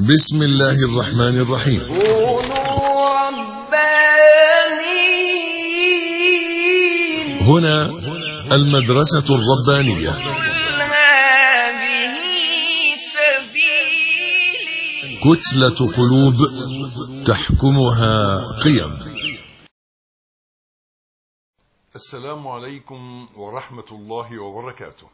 بسم الله الرحمن الرحيم. كونوا ربانيين. هنا المدرسة الربانية. هذه سبيلي. كتلة قلوب تحكمها قيم. السلام عليكم ورحمة الله وبركاته.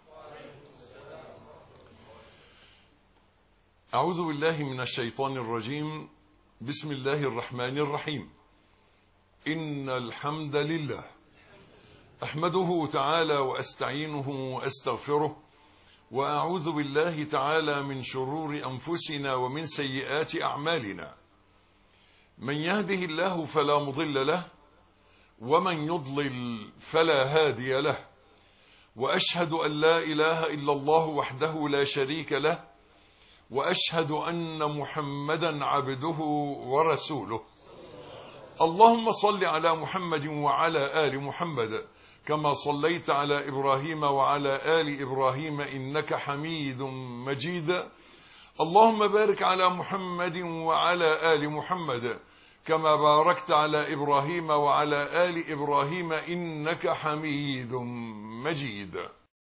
أعوذ بالله من الشيطان الرجيم. بسم الله الرحمن الرحيم. إن الحمد لله أحمده تعالى وأستعينه وأستغفره، وأعوذ بالله تعالى من شرور أنفسنا ومن سيئات أعمالنا. من يهده الله فلا مضل له، ومن يضلل فلا هادي له، وأشهد أن لا إله إلا الله وحده لا شريك له، وأشهد أن محمدا عبده ورسوله. اللهم صل على محمد وعلى آل محمد كما صليت على إبراهيم وعلى آل إبراهيم إنك حميد مجيد. اللهم بارك على محمد وعلى آل محمد كما باركت على إبراهيم وعلى آل إبراهيم إنك حميد مجيد.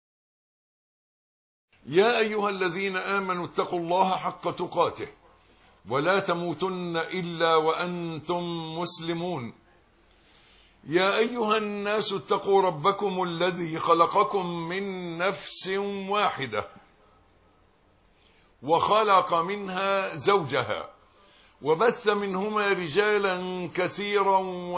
يا أيها الذين آمنوا اتقوا الله حق تقاته ولا تموتن إلا وأنتم مسلمون. يا أيها الناس اتقوا ربكم الذي خلقكم من نفس واحدة وخلق منها زوجها وبث منهما رجالا كثيرا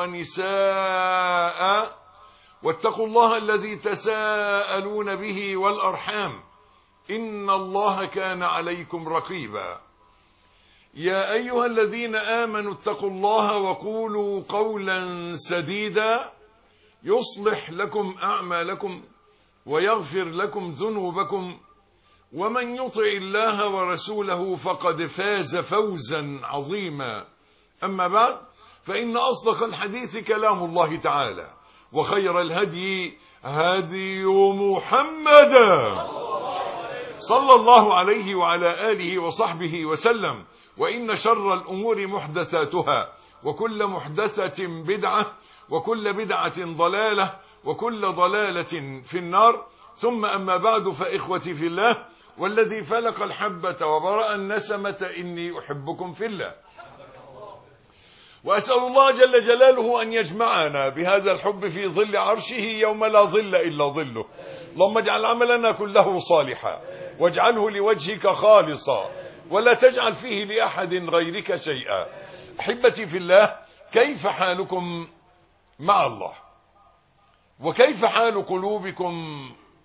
ونساء، واتقوا الله الذي تساءلون به والأرحام إن الله كان عليكم رقيبا. يا أيها الذين آمنوا اتقوا الله وقولوا قولا سديدا يصلح لكم أعمالكم ويغفر لكم ذنوبكم، ومن يطع الله ورسوله فقد فاز فوزا عظيما. أما بعد، فإن أصدق الحديث كلام الله تعالى، وخير الهدي هدي محمد صلى الله عليه وعلى آله وصحبه وسلم. وإن شر الأمور محدثاتها، وكل محدثة بدعة، وكل بدعة ضلالة، وكل ضلالة في النار. ثم أما بعد، فإخوتي في الله، والذي فلق الحبة وبرأ النسمة إني أحبكم في الله، وأسأل الله جل جلاله أن يجمعنا بهذا الحب في ظل عرشه يوم لا ظل إلا ظله. اللهم اجعل عملنا كله صالحا، واجعله لوجهك خالصا، ولا تجعل فيه لأحد غيرك شيئا. أحبتي في الله، كيف حالكم مع الله؟ وكيف حال قلوبكم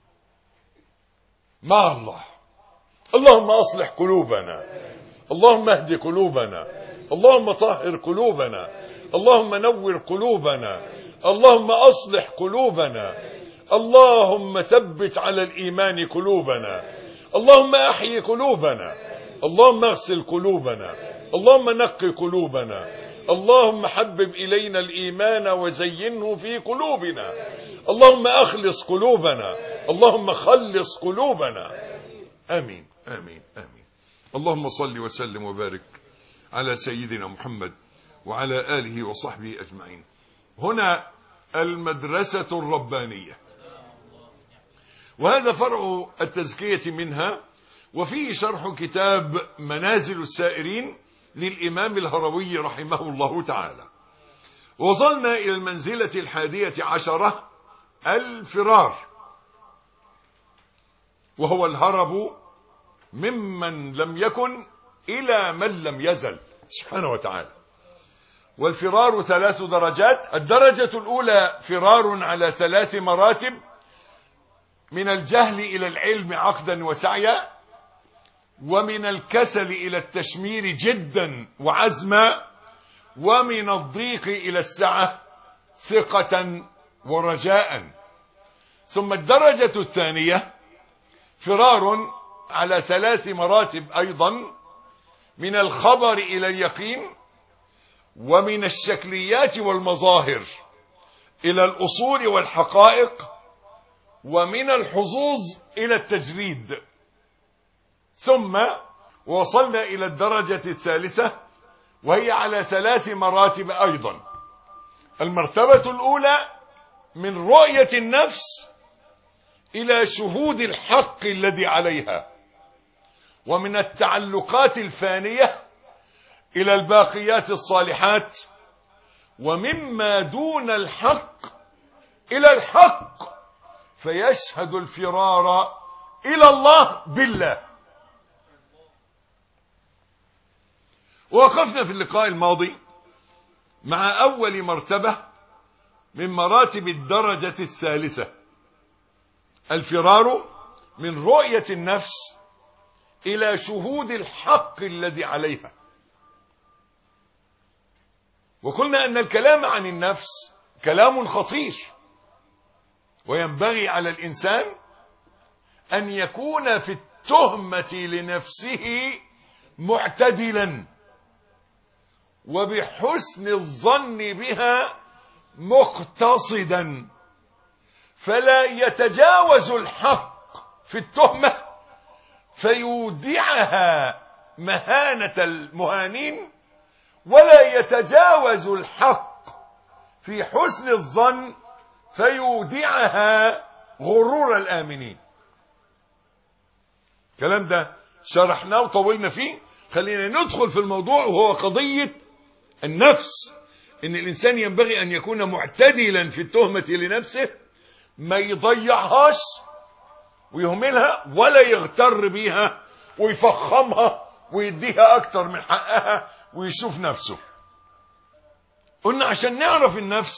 مع الله؟ اللهم أصلح قلوبنا، اللهم اهد قلوبنا، اللهم طهر قلوبنا، اللهم نور قلوبنا، اللهم أصلح قلوبنا، اللهم ثبت على الإيمان قلوبنا، اللهم أحيي قلوبنا، اللهم اغسل قلوبنا، اللهم نقي قلوبنا، اللهم حبب إلينا الإيمان وزينه في قلوبنا، اللهم أخلص قلوبنا، اللهم خلص قلوبنا. آمين آمين آمين. اللهم صل وسلم وبارك على سيدنا محمد وعلى آله وصحبه أجمعين. هنا المدرسة الربانية، وهذا فرع التزكية منها، وفيه شرح كتاب منازل السائرين للإمام الهروي رحمه الله تعالى. وصلنا إلى المنزلة 11، الفرار، وهو الهرب ممن لم يكن إلى من لم يزل سبحانه وتعالى. والفرار 3 درجات. الدرجة الأولى فرار على 3 مراتب: من الجهل إلى العلم عقدا وسعيا، ومن الكسل إلى التشمير جدا وعزما، ومن الضيق إلى السعة ثقة ورجاء. ثم الدرجة الثانية فرار على 3 مراتب أيضا: من الخبر إلى اليقين، ومن الشكليات والمظاهر إلى الأصول والحقائق، ومن الحظوظ إلى التجريد. ثم ووصلنا إلى الدرجة الثالثة، وهي على 3 مراتب أيضا. المرتبة الأولى من رؤية النفس إلى شهود الحق الذي عليها، ومن التعلقات الفانية إلى الباقيات الصالحات، ومما دون الحق إلى الحق، فيشهد الفرار إلى الله بالله. وقفنا في اللقاء الماضي مع أول مرتبة من مراتب الدرجة الثالثة، الفرار من رؤية النفس إلى شهود الحق الذي عليها. وقلنا أن الكلام عن النفس كلام خطير، وينبغي على الإنسان أن يكون في التهمة لنفسه معتدلا، وبحسن الظن بها مقتصدا، فلا يتجاوز الحق في التهمة فيودعها مهانة المهانين، ولا يتجاوز الحق في حسن الظن فيودعها غرور الآمنين. الكلام ده شرحناه وطولنا فيه، خلينا ندخل في الموضوع، وهو قضية النفس. إن الإنسان ينبغي أن يكون معتدلا في التهمة لنفسه، ما يضيعهاش ويهملها، ولا يغتر بيها ويفخمها ويديها أكتر من حقها ويشوف نفسه. قلنا عشان نعرف النفس،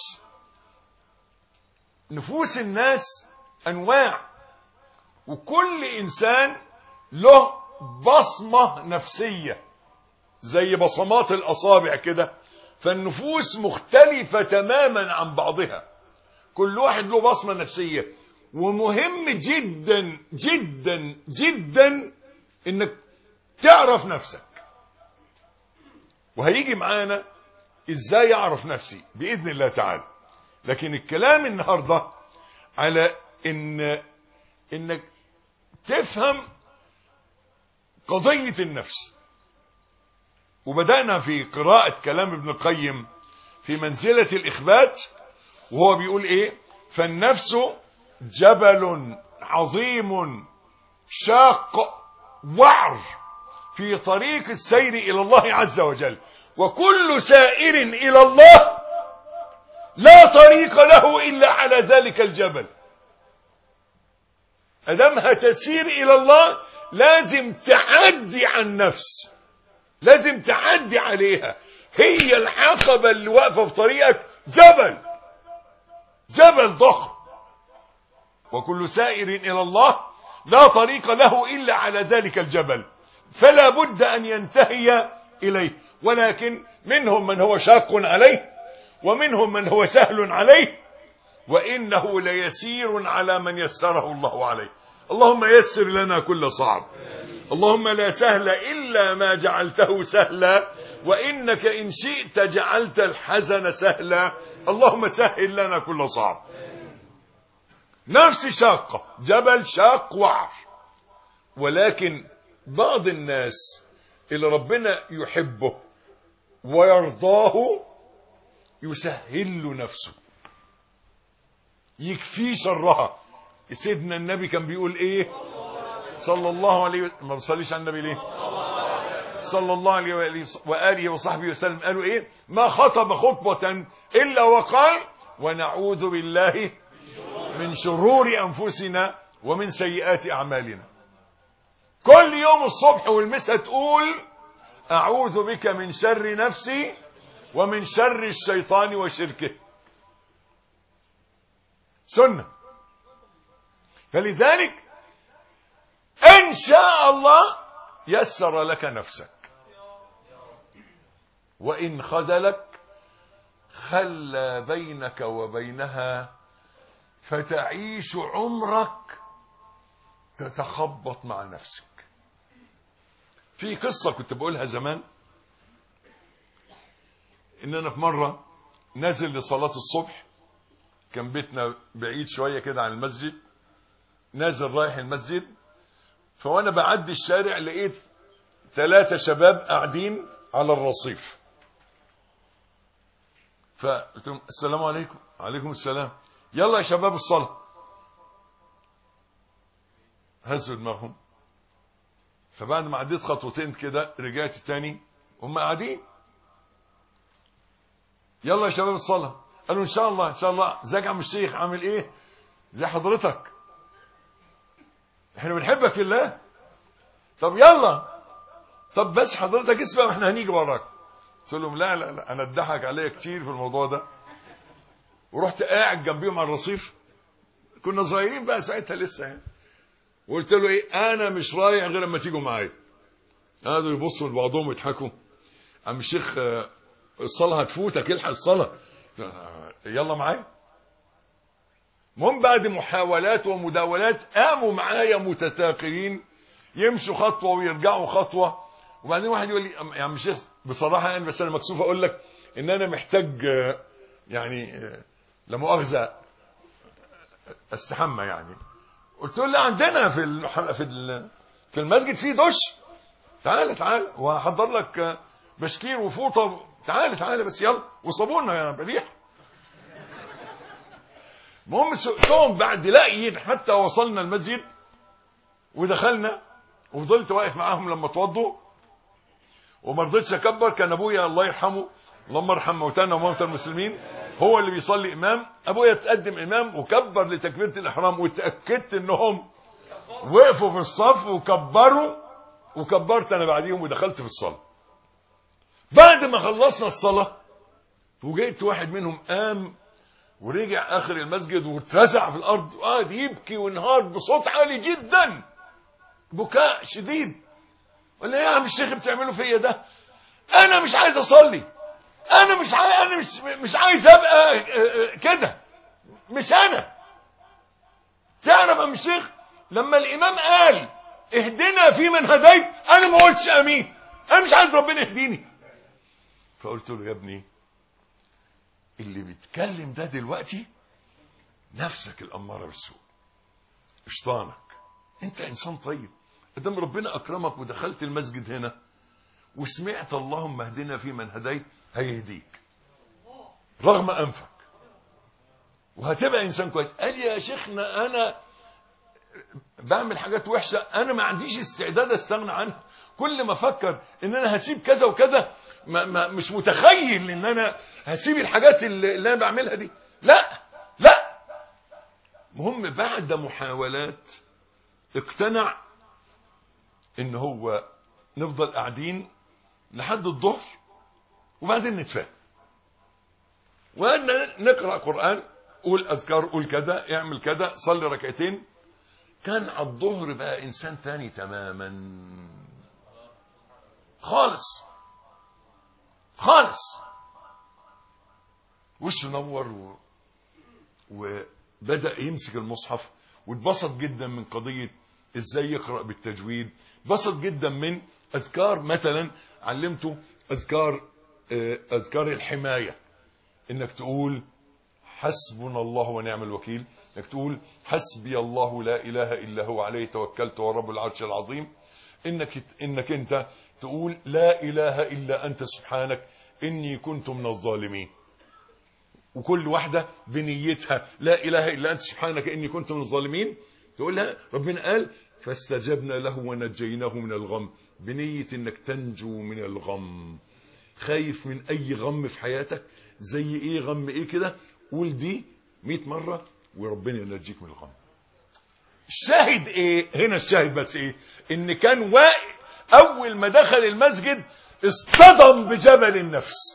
نفوس الناس أنواع، وكل إنسان له بصمة نفسية زي بصمات الأصابع كده، فالنفوس مختلفة تماما عن بعضها، كل واحد له بصمة نفسية. ومهم جدا جدا جدا انك تعرف نفسك، وهيجي معانا ازاي اعرف نفسي باذن الله تعالى. لكن الكلام النهارده على انك تفهم قضية النفس. وبدأنا في قراءة كلام ابن القيم في منزلة الإخبات، وهو بيقول ايه؟ فالنفس جبل عظيم شاق وعر في طريق السير إلى الله عز وجل، وكل سائر إلى الله لا طريق له إلا على ذلك الجبل. أدامها تسير إلى الله لازم تعدي عن نفس، لازم تعدي عليها، هي العقبة اللي واقفة في طريقك، جبل ضخم. وكل سائر إلى الله لا طريق له إلا على ذلك الجبل، فلا بد أن ينتهي إليه. ولكن منهم من هو شاق عليه، ومنهم من هو سهل عليه، وإنه ليسير على من يسره الله عليه. اللهم يسر لنا كل صعب، اللهم لا سهل إلا ما جعلته سهلا، وإنك إن شئت جعلت الحزن سهلا. اللهم سهل لنا كل صعب. نفس شاقة، جبل شاق وعر. ولكن بعض الناس اللي ربنا يحبه ويرضاه يسهل له نفسه، يكفي شرها. سيدنا النبي كان بيقول ايه صلى الله عليه وسلم؟ ما بصليش على النبي ليه؟ صلى الله عليه وآله وصحبه وسلم. قالوا ايه؟ ما خطب خطبة إلا وقال ونعوذ بالله من شرور أنفسنا ومن سيئات أعمالنا. كل يوم الصبح والمساء تقول أعوذ بك من شر نفسي ومن شر الشيطان وشركه. سنة. فلذلك إن شاء الله يسر لك نفسك، وإن خذلك خلى بينك وبينها، فتعيش عمرك تتخبط مع نفسك. في قصة كنت بقولها زمان، إن أنا في مرة نازل لصلاة الصبح، كان بيتنا بعيد شوية كده عن المسجد، نازل رايح المسجد، فوانا بعدي الشارع لقيت 3 شباب قاعدين على الرصيف، فقلت لهم السلام عليكم. عليكم السلام. يلا يا شباب الصلاة. هزوا دماغهم. فبعد ما عديت خطوتين كده رجعت تاني، هم قاعدين يلا يا شباب الصلاة. قالوا ان شاء الله ان شاء الله. ازيك يا عم الشيخ، عامل ايه؟ زي حضرتك، احنا بنحبك في الله. طب يلا، طب بس حضرتك اسمع احنا هنيجي وراك. قلت لهم لا لا لا، انا اتضحك عليا كتير في الموضوع ده. ورحت قاعد جنبيهم على الرصيف، كنا صغيرين بقى ساعتها لسه يعني. وقلت له ايه، انا مش رايح غير لما تيجوا معايا. قعدوا يبصوا لبعضهم ويضحكوا. عم الشيخ الصلاه هتفوتك، الحق الصلاه. يلا معايا. المهم بعد محاولات ومداولات قاموا معايا متساقلين، يمشوا خطوه ويرجعوا خطوه. وبعدين واحد يقول لي يا عم الشيخ بصراحه يعني، بس انا مكسوف اقول لك ان انا محتاج يعني لا مؤاخذه استحمى يعني. قلت له لا، عندنا في المسجد في دش، تعال وهحضر لك بشكير وفوطه، تعال بس يلا، وصابونه يا بريح. المهم سقتهم بعد لاقيين حتى وصلنا المسجد ودخلنا، وفضلت واقف معاهم لما اتوضوا وما رضيتش اكبر. كان ابويا الله يرحمه، اللهم ارحم موتانا وموتى المسلمين، هو اللي بيصلي امام. ابويا تقدم امام وكبر لتكبيره الاحرام، واتاكدت انهم وقفوا في الصف وكبروا، وكبرت انا بعديهم ودخلت في الصلاه. بعد ما خلصنا الصلاه وجئت واحد منهم قام ورجع اخر المسجد واترزع في الارض وقعد يبكي وينهار بصوت عالي جدا، بكاء شديد. قال ايه يا عم الشيخ بتعملوا فيا ده؟ انا مش عايز اصلي، انا مش عايز ابقى كده، مش انا. تعرف يا عم الشيخ لما الامام قال اهدنا في من هديت، انا ما قلتش امين، انا مش عايز ربنا يهديني. فقلت له يا ابني اللي بيتكلم ده دلوقتي نفسك الاماره بالسوء، شيطانك. انت انسان طيب، ادام ربنا اكرمك ودخلت المسجد هنا وسمعت اللهم اهدنا في من هديت، هيهديك رغم انفك وهتبقى انسان كويس. قال يا شيخنا انا بعمل حاجات وحشه، انا ما عنديش استعداد استغنى عنها. كل ما افكر ان انا هسيب كذا وكذا، مش متخيل ان انا هسيب الحاجات اللي انا بعملها دي. لا مهم بعد محاولات اقتنع ان هو نفضل قاعدين لحد الظهر وبعدين نتفاهم، وقعدنا نقرا قران، قول اذكار، قول كذا، اعمل كذا، صلي ركعتين. كان على الظهر بقى انسان تاني تماما خالص، وشه نور وبدأ يمسك المصحف، واتبسط جدا من قضية ازاي يقرأ بالتجويد. بسط جدا من اذكار، مثلا علمته اذكار الحماية، انك تقول حسبنا الله ونعم الوكيل، انك تقول حسبي الله لا اله الا هو عليه توكلت ورب العرش العظيم، انك انت تقول لا اله الا انت سبحانك اني كنت من الظالمين. وكل واحدة بنيتها لا اله الا انت سبحانك اني كنت من الظالمين تقولها. ربنا قال فاستجبنا له ونجيناه من الغم، بنية انك تنجو من الغم. خايف من اي غم في حياتك، زي ايه غم ايه كده، قول دي 100 مرة وربنا ينجيك من الغم. الشاهد ايه هنا؟ الشاهد بس ايه؟ ان كان واقف اول ما دخل المسجد اصطدم بجبل النفس،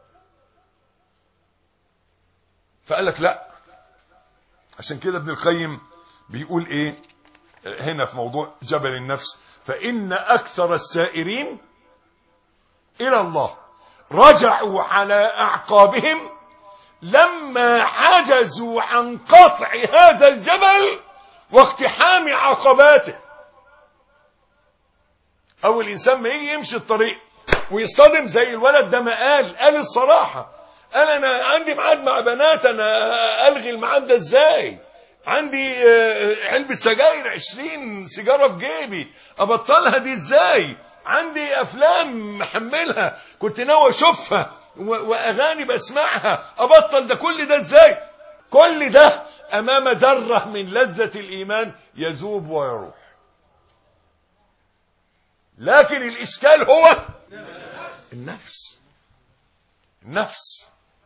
فقال لك لا. عشان كده ابن القيم بيقول ايه هنا في موضوع جبل النفس؟ فإن أكثر السائرين إلى الله رجعوا على أعقابهم لما عجزوا عن قطع هذا الجبل واقتحام عقباته. أول إنسان ما يجي يمشي الطريق ويصطدم زي الولد ده، ما قال الصراحة، قال أنا عندي ميعاد مع بنات، أنا ألغي الميعاد ده إزاي؟ عندي علبة سجاير 20 سيجارة في جيبي، أبطلها دي إزاي؟ عندي افلام محملها كنت ناوي اشوفها واغاني بسمعها، ابطل ده كل ده ازاي؟ كل ده امام ذرة من لذة الايمان يذوب ويروح. لكن الاشكال هو النفس.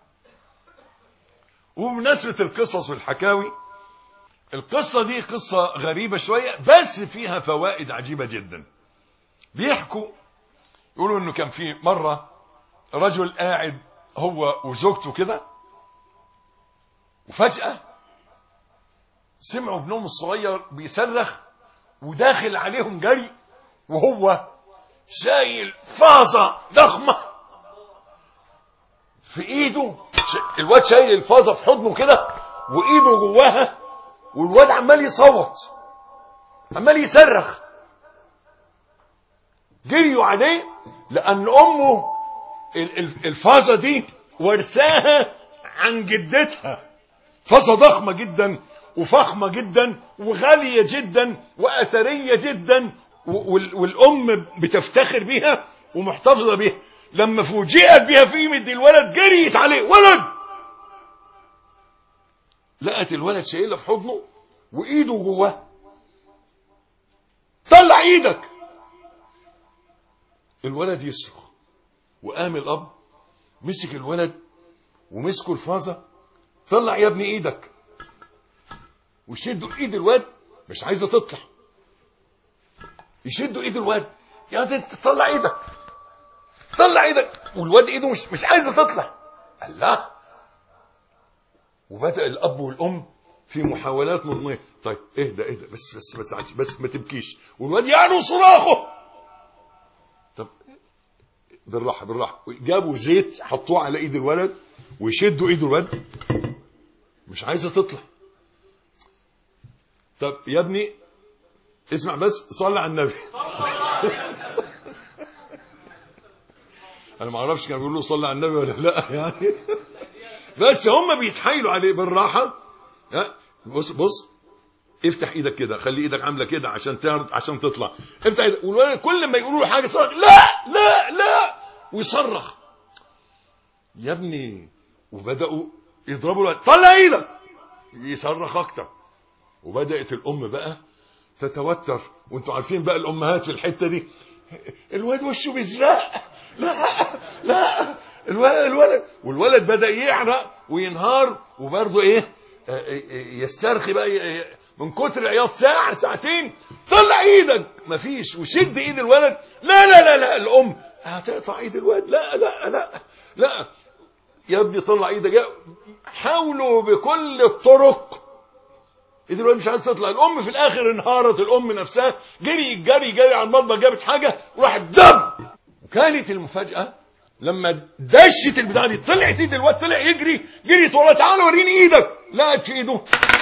وبمناسبة القصص والحكاوي، القصة دي قصة غريبة شوية بس فيها فوائد عجيبة جدا. بيحكوا يقولوا انه كان في مرة رجل قاعد هو وزوجته كده، وفجأة سمعوا ابنهم الصغير بيصرخ وداخل عليهم جري، وهو شايل فازة ضخمة في ايده. الواد شايل الفازة في حضنه كده وايده جواها، والواد عمال يصوت عمال يصرخ. جريوا عليه لان امه الفازة دي ورثاها عن جدتها، فازة ضخمة جدا وفخمة جدا وغالية جدا وأثرية جدا، والأم بتفتخر بيها ومحتفظة بيها. لما فوجئت بيها في ايد الولد جريت عليه، ولد، لقت الولد شايلها في حضنه وايده جواه. طلع ايدك. الولد يصرخ، وقام الاب مسك الولد ومسكه الفازة. طلع يا ابني ايدك. ويشدوا ايد الواد مش عايزه تطلع، يشدوا ايد الواد، يا انت طلع ايدك طلع ايدك، والواد ايده مش عايزه تطلع. الله. وبدأ الاب والام في محاولات مضنيه. طيب اهدى بس ما تزعلش، بس ما تبكيش. والواد يعلو صراخه. طب بالراحه. جابوا زيت حطوه على ايد الولد ويشدوا ايد الولد مش عايزه تطلع. طب يا ابني اسمع بس، صلي على النبي. انا ما اعرفش كانوا بيقولوا صلي على النبي ولا لا يعني، بس هم بيتحايلوا عليه بالراحه. بص افتح ايدك كده، خلي ايدك عامله كده عشان تعرض عشان تطلع. افتح ايدك. والولد كل ما يقولوا له حاجه صرخ، لا ويصرخ يا ابني. وبداوا يضربوا الولد، طلع ايدك، يصرخ اكتر. وبدات الام بقى تتوتر. وانتوا عارفين بقى الامهات في الحته دي، الواد وشه بيزرق، لا الولد. والولد بدا يعرق وينهار، وبرضه يسترخي بقى من كتر عياط. ساعه ساعتين، طلع ايدك، مفيش. وشد ايد الولد، لا الام هتقطع ايد الولد، لا يا ابني طلع ايدك. حاولوا بكل الطرق، ايد الولد مش عايز تطلع. الام في الاخر انهارت، الام نفسها جري على المطبخ، جابت حاجه وراحت دب. وكانت المفاجاه لما دشت البتاعه دي، طلعت ايد الولد، طلع يجري ورا، تعالى وريني ايدك. لقت في ايده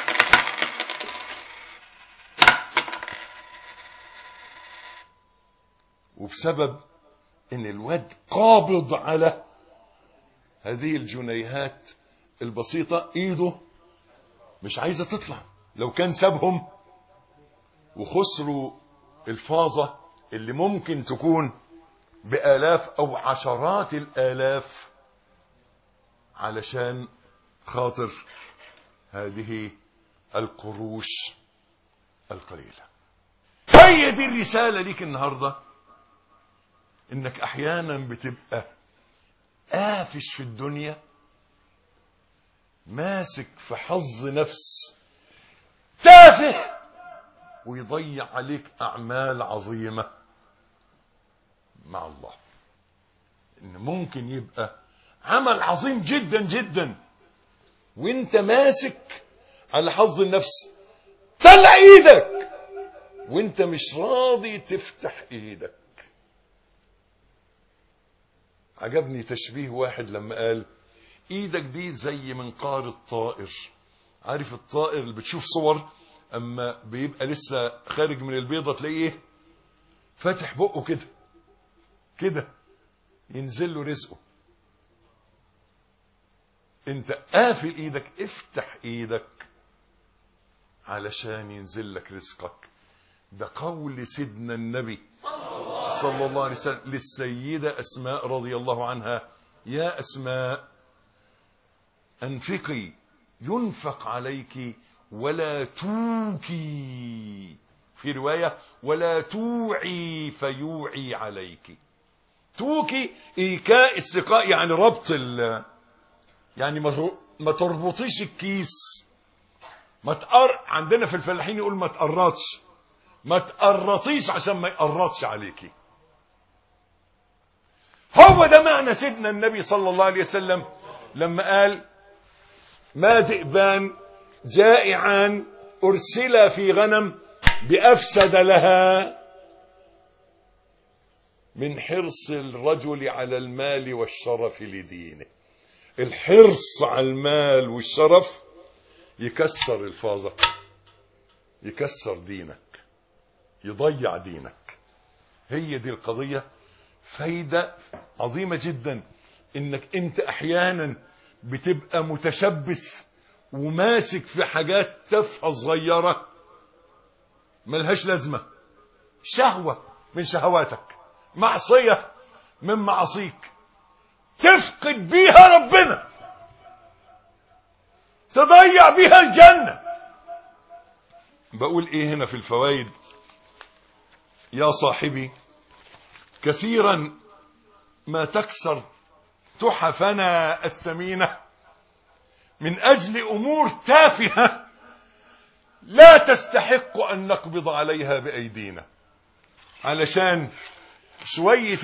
وبسبب ان الواد قابض على هذه الجنيهات البسيطه، ايده مش عايزه تطلع. لو كان سابهم وخسروا الفازة اللي ممكن تكون بآلاف أو عشرات الآلاف علشان خاطر هذه القروش القليلة. هي دي الرسالة ليك النهاردة، إنك أحيانا بتبقى قافش في الدنيا، ماسك في حظ نفس تافه، ويضيع عليك أعمال عظيمة مع الله. إن ممكن يبقى عمل عظيم جدا جدا وانت ماسك على حظ النفس. طلع ايدك وانت مش راضي تفتح ايدك. عجبني تشبيه واحد لما قال ايدك دي زي منقار الطائر. عارف الطائر اللي بتشوف صور اما بيبقى لسه خارج من البيضة تلاقيه فاتح بقه كده ينزل له رزقه. انت قافل ايدك، افتح ايدك علشان ينزل لك رزقك. ده قول سيدنا النبي صلى الله عليه وسلم للسيدة أسماء رضي الله عنها: يا أسماء أنفقي ينفق عليك ولا توكي، في رواية ولا توعي فيوعي عليك. توكي إيكاء السقاء، يعني ربط يعني ما تربطيش الكيس، عندنا في الفلاحين يقول ما تقرطش، ما تقرطيش عشان ما يقرطش عليكي. هو ده معنى سيدنا النبي صلى الله عليه وسلم لما قال: ما ذئبان جائعان أرسلا في غنم بأفسد لها من حرص الرجل على المال والشرف لدينه. الحرص على المال والشرف يكسر الفاظك، يكسر دينك، يضيع دينك. هي دي القضية. فايدة عظيمة جدا انك انت احيانا بتبقى متشبث وماسك في حاجات تافهة صغيرة ملهاش لازمة، شهوة من شهواتك، معصية من معاصيك، تفقد بيها ربنا، تضيع بيها الجنة. بقول ايه هنا في الفوائد؟ يا صاحبي كثيرا ما تكسر تحفنا الثمينة من أجل أمور تافهة لا تستحق أن نقبض عليها بأيدينا، عشان شوية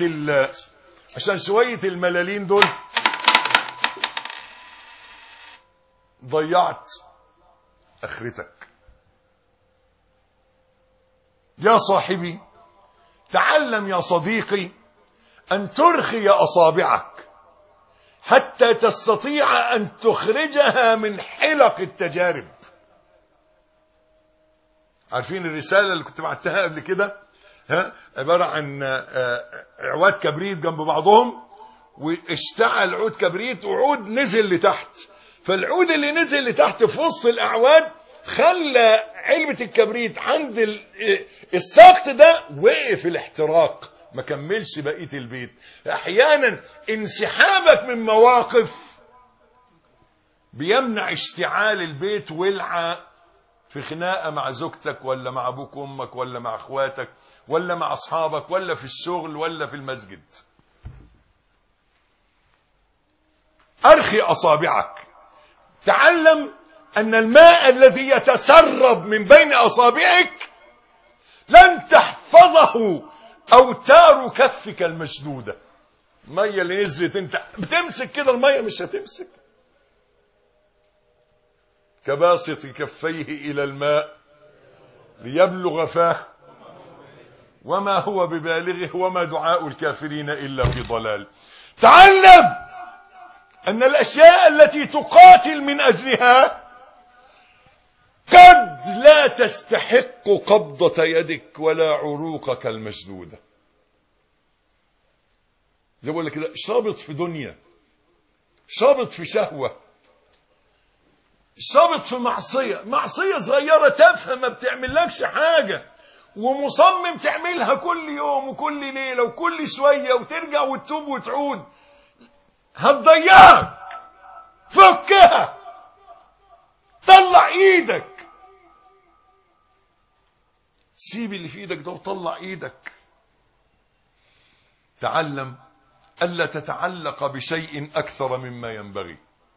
الملالين دول ضيعت آخرتك. يا صاحبي تعلم يا صديقي أن ترخي أصابعك حتى تستطيع أن تخرجها من حلق التجارب. عارفين الرسالة اللي كنت بعتها قبل كده؟ عبارة عن عواد كبريت جنب بعضهم، واشتعل عود كبريت وعود نزل لتحت، فالعود اللي نزل لتحت في وسط الأعواد خلى علبة الكبريت عند الساقط ده وقف الاحتراق، ما كملش بقية البيت. احيانا انسحابك من مواقف بيمنع اشتعال البيت، ولعة في خناقة مع زوجتك ولا مع ابوك وامك ولا مع اخواتك ولا مع اصحابك ولا في الشغل ولا في المسجد. ارخي اصابعك. تعلم ان الماء الذي يتسرب من بين اصابعك لن تحفظه اوتار كفك المشدودة. المية اللي نزلت انت بتمسك كده، المية مش هتمسك. كباسط كفيه الى الماء ليبلغ فاه وما هو ببالغه وما دعاء الكافرين الا في ضلال. تعلم ان الاشياء التي تقاتل من اجلها قد لا تستحق قبضة يدك ولا عروقك المشدودة. زي بقول لك كده، شابط في دنيا، شابط في شهوة، شابط في معصية صغيرة تافهة ما بتعملكش حاجة، ومصمم تعملها كل يوم وكل ليلة وكل شوية وترجع وتتوب وتعود، هتضيعك. فكها، طلع ايدك، سيب اللي في ايدك ده وطلع ايدك. تعلم ألا تتعلق بشيء أكثر مما ينبغي،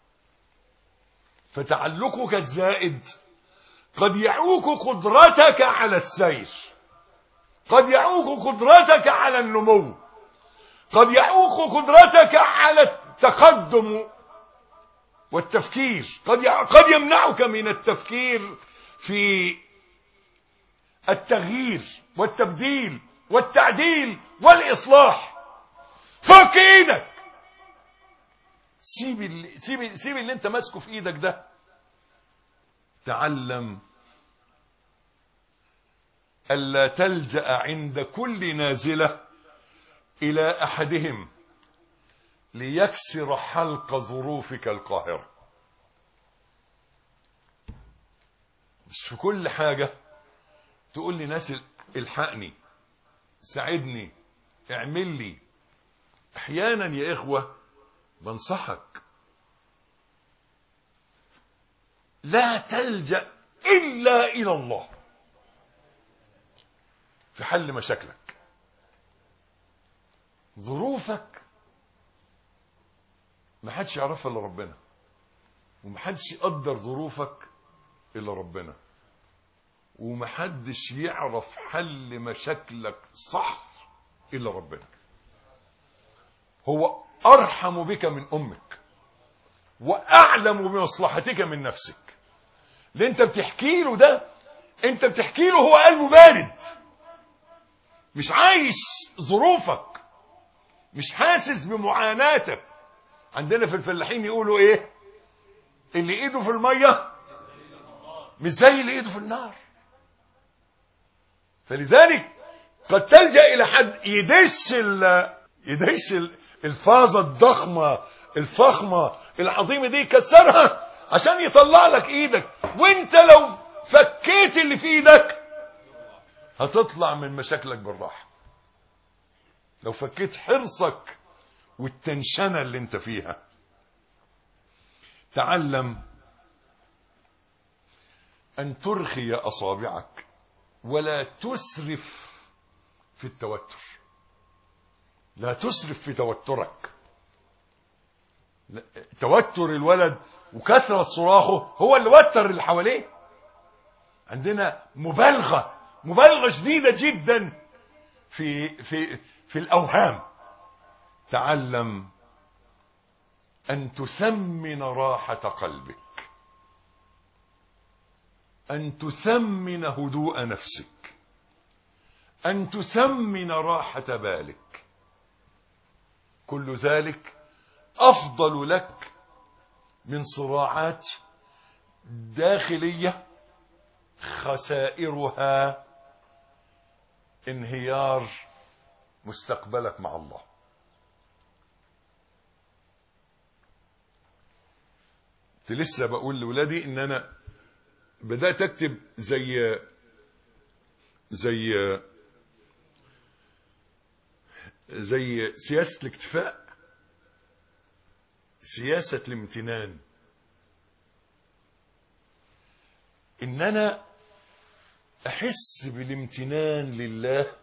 فتعلقك الزائد قد يعوق قدرتك على السير، قد يعوق قدرتك على النمو، قد يعوق قدرتك على التقدم والتفكير، قد يمنعك من التفكير في التغيير والتبديل والتعديل والإصلاح. فك ايدك، سيب اللي انت ماسكه في ايدك ده. تعلم ألا تلجأ عند كل نازلة إلى أحدهم ليكسر حلق ظروفك القاهرة. مش في كل حاجة تقول لي ناس الحقني، ساعدني، اعمل لي. احيانا يا اخوة بنصحك لا تلجأ الا الى الله في حل مشاكلك. ظروفك ما حدش يعرفها الا ربنا، وما حدش يقدر ظروفك الا ربنا، وما حدش يعرف حل مشاكلك صح الا ربنا. هو ارحم بك من امك واعلم بمصلحتك من نفسك. اللي انت بتحكي له ده انت بتحكي له هو قلبه بارد، مش عايش ظروفك، مش حاسس بمعاناتك. عندنا في الفلاحين يقولوا ايه؟ اللي ايده في الميه مش زي اللي ايده في النار. فلذلك قد تلجأ الى حد يدش الفازة الضخمة الفخمة العظيمة دي، يكسرها عشان يطلع لك ايدك. وانت لو فكيت اللي في ايدك هتطلع من مشاكلك بالراحة. لو فكيت حرصك والتنشنة اللي انت فيها. تعلم ان ترخي اصابعك ولا تسرف في التوتر. لا تسرف في توترك. توتر الولد وكثرة صراخه هو اللي وتر اللي حواليه. عندنا مبالغة شديدة جدا في الأوهام. تعلم أن تثمن راحة قلبك، أن تثمن هدوء نفسك، أن تثمن راحة بالك. كل ذلك أفضل لك من صراعات داخلية خسائرها انهيار مستقبلك مع الله. كنت لسه بقول لولادي ان انا بدأت اكتب زي سياسة الاكتفاء، سياسة الامتنان. ان انا احس بالامتنان لله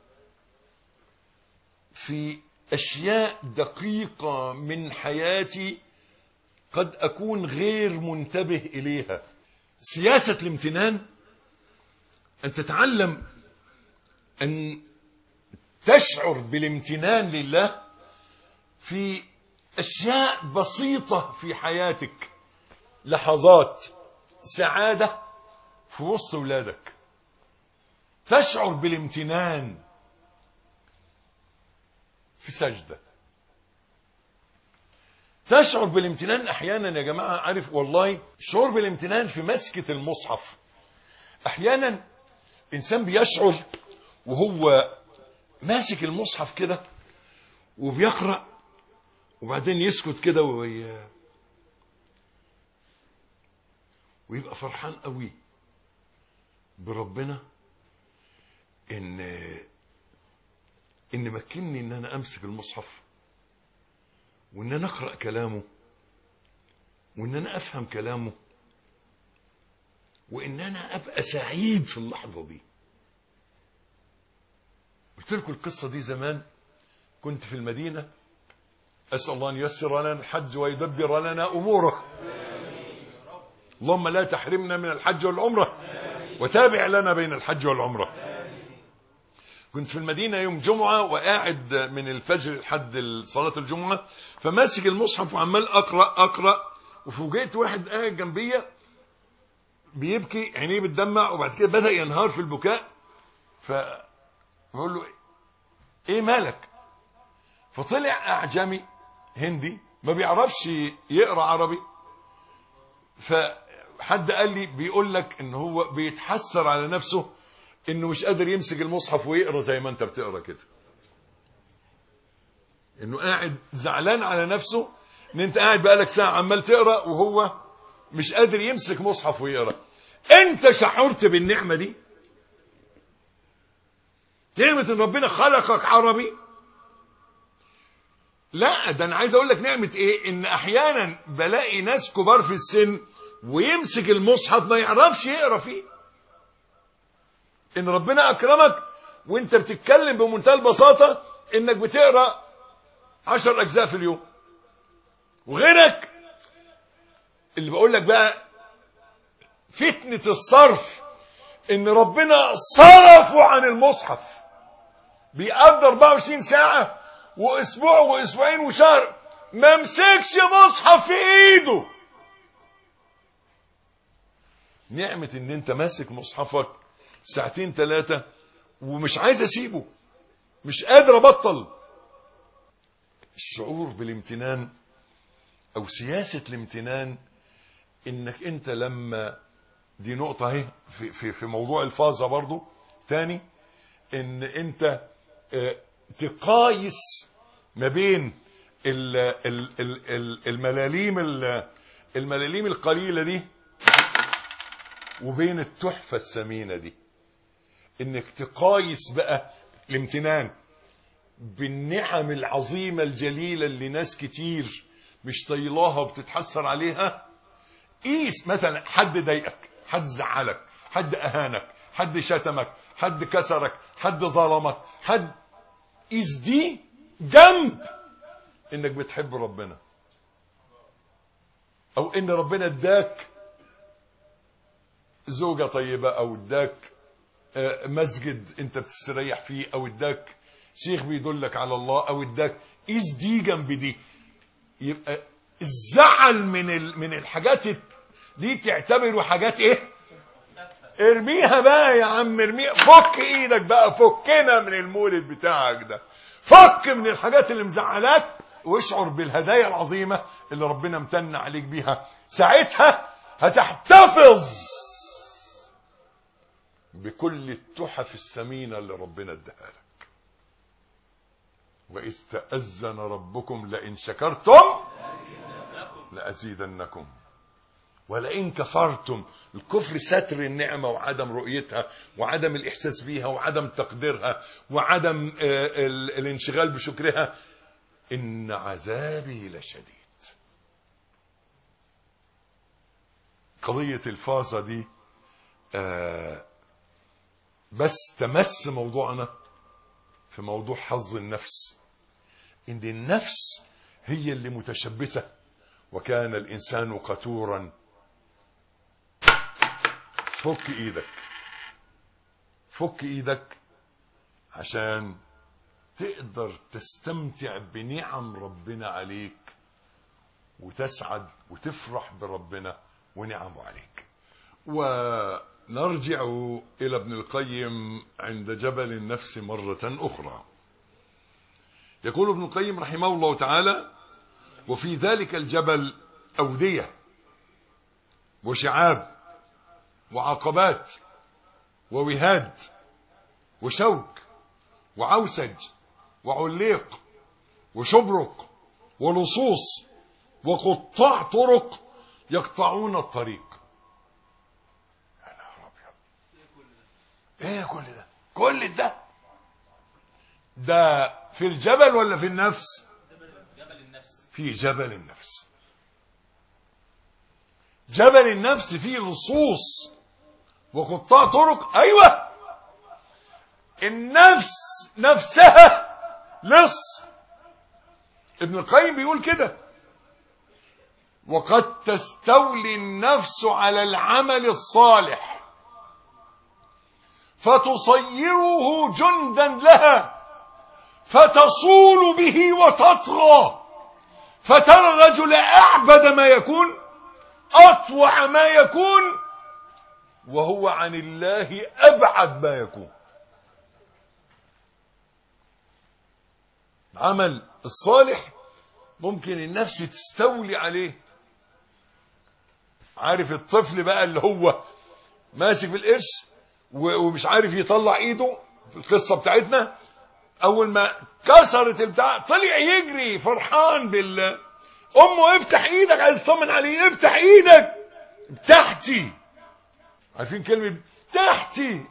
في اشياء دقيقة من حياتي قد اكون غير منتبه اليها. سياسة الامتنان ان تتعلم ان تشعر بالامتنان لله في اشياء بسيطة في حياتك، لحظات سعادة في وسط اولادك. تشعر بالامتنان في سجدة. تشعر بالامتنان احيانا يا جماعة، عارف والله الشعور بالامتنان في مسكة المصحف. احيانا انسان بيشعر وهو ماسك المصحف كده وبيقرأ وبعدين يسكت كده ويبقى فرحان قوي بربنا ان مكنني ان انا امسك المصحف وان انا اقرأ كلامه وان انا افهم كلامه وان انا ابقى سعيد في اللحظة دي. قلت لكم القصة دي زمان، كنت في المدينة أسأل الله أن ييسر لنا الحج ويدبر لنا أموره. اللهم لا تحرمنا من الحج والعمرة وتابع لنا بين الحج والعمرة. كنت في المدينة يوم جمعة وقاعد من الفجر لحد صلاة الجمعة، فماسك المصحف وعمال أقرأ وفوجئت واحد قاعد جنبية بيبكي، عينيه بتدمع، وبعد كده بدأ ينهار في البكاء. فبقول له ايه مالك؟ فطلع اعجمي هندي ما بيعرفش يقرأ عربي. فحد قال لي بيقول لك ان هو بيتحسر على نفسه انه مش قادر يمسك المصحف ويقرأ زي ما انت بتقرأ كده. انه قاعد زعلان على نفسه ان انت قاعد بقالك ساعة عمال تقرأ وهو مش قادر يمسك مصحف ويقرأ. انت شعرت بالنعمة دي؟ نعمة ان ربنا خلقك عربي لا، ده انا عايز اقول لك نعمة ايه، ان احيانا بلاقي ناس كبار في السن ويمسك المصحف ما يعرفش يقرا فيه. ان ربنا اكرمك وانت بتتكلم بمنتهى البساطة انك بتقرا 10 اجزاء في اليوم، وغيرك اللي بقول لك بقى فتنة الصرف، ان ربنا صرفه عن المصحف، بيقضي 24 ساعة واسبوع واسبوعين وشهر ما مسكش مصحف في ايده. نعمة ان انت ماسك مصحفك ساعتين 3 ومش عايز اسيبه، مش قادر ابطل. الشعور بالامتنان او سياسة الامتنان، انك انت لما دي نقطة اهي في موضوع الفاظة برضو تاني، ان انت تقايس ما بين الملاليم القليلة دي وبين التحفة الثمينة دي. انك تقايس بقى الامتنان بالنعم العظيمة الجليلة اللي ناس كتير مش طايلاها وبتتحسر عليها. قيس مثلا حد ضايقك، حد زعلك، حد اهانك، حد شتمك، حد كسرك، حد ظلمك، حد، قيس دي جنب انك بتحب ربنا، او ان ربنا اداك زوجة طيبة، او اداك مسجد انت بتستريح فيه، او اداك شيخ بيدلك على الله، او اداك. قيس دي جنب دي. يبقى الزعل من الحاجات دي تعتبره حاجات ايه؟ ارميها بقى يا عم، ارميها، فك ايدك بقى، فكنا من المولد بتاعك ده، فك من الحاجات اللي مزعلاك، واشعر بالهدايا العظيمة اللي ربنا امتن عليك بيها. ساعتها هتحتفظ بكل التحف الثمينة اللي ربنا اداها لك. وإذ تأذن ربكم لئن شكرتم لأزيدنكم ولئن كفرتم. الكفر ستر النعمة وعدم رؤيتها وعدم الإحساس بيها وعدم تقديرها وعدم الانشغال بشكرها. إن عذابي لشديد. قضية الفاظة دي بس تمس موضوعنا في موضوع حظ النفس، إن النفس هي اللي متشبثة، وكان الإنسان قتورا. فك ايدك، فك ايدك عشان تقدر تستمتع بنعم ربنا عليك وتسعد وتفرح بربنا ونعمه عليك. ونرجع إلى ابن القيم عند جبل النفس مرة أخرى. يقول ابن القيم رحمه الله تعالى: وفي ذلك الجبل أودية وشعاب وعقبات ووهاد وشوك وعوسج وعليق وشبرق ولصوص وقطاع طرق يقطعون الطريق. يا نهار ابيض، ايه كل ده؟ كل ده في الجبل ولا في النفس؟ في جبل النفس. جبل النفس فيه لصوص وقطاع طرق. ايوه، النفس نفسها لص. ابن القيم بيقول كده: وقد تستولي النفس على العمل الصالح فتصيره جندا لها فتصول به وتطغى، فترى الرجل أعبد ما يكون أطوع ما يكون وهو عن الله أبعد ما يكون. العمل الصالح ممكن النفس تستولي عليه. عارف الطفل بقى اللي هو ماسك في القرش ومش عارف يطلع ايده في القصة بتاعتنا، اول ما كسرت البتاع طلع يجري فرحان بالله. امه افتح ايدك، عايز تطمن عليه، افتح ايدك بتاعتي. عارفين كلمة بتاعتي؟